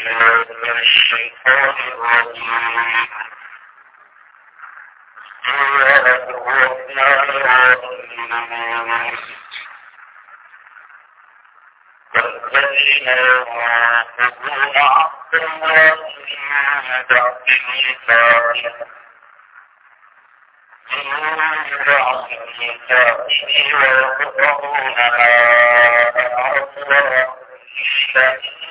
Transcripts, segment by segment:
بالله من الشيطان الرجيم. بسم الله الرحمن الرحيم. والذين ينقضون عهد الله من بعد ميثاقه ويقطعون ما أمر الله إلا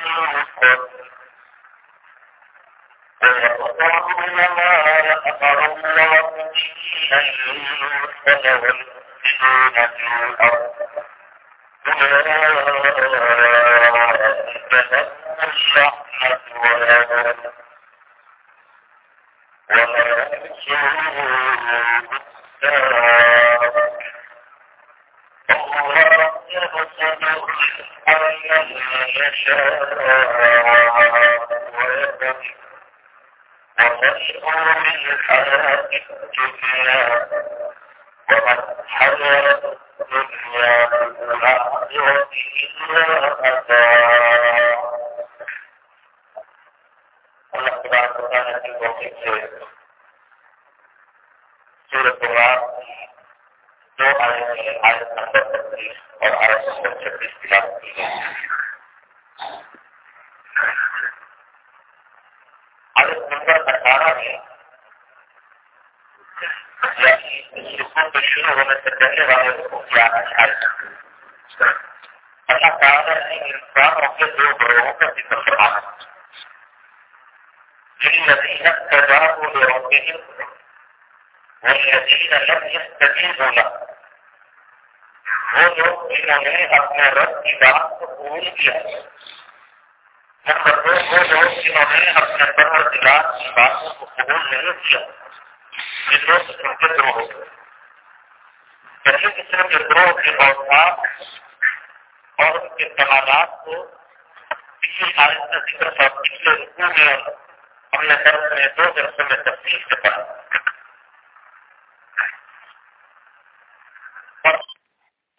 ويقطعون ما أمر الله به أن يوصل ويفسدون في الأرض أولئك لهم الرحمة والعذاب ولا يسوء الله يبسط الرزق لمن يشاء ويقدر ويشكر بالحياة الدنيا وما الحياة الدنيا بالآخرة إلا متاع. Allah Subhanahu wa ta'ala की तौफीक से सूरह कुरान दो आयत नंबर 32 और आयत नंबर 36 तिलावत की गई है। आयत नंबर 18 में यानी सुकून को शुरू होने से पहले वाले को क्या आयत अल्लाह ताला ने इंसानों के दो ग्रोहों का जिक्र फरमाया। الذين استجابوا لربهم والذين لم يستجيبوا له, वो लोग जिन्होंने अपने रब की बात को कबूल किया। नंबर 2 वो लोग जिन्होंने अपने परवरदिगार की बातों को कबूल नहीं किया। ये दो किस्म के द्रोह हो गए। पहले किस्म के द्रोह के औसाफ और उनके कमालात को पिछली आयत का जिक्र था। पिछले रुकू में हमने दर्स में 2 दर्सों में तफसील से पढ़ा।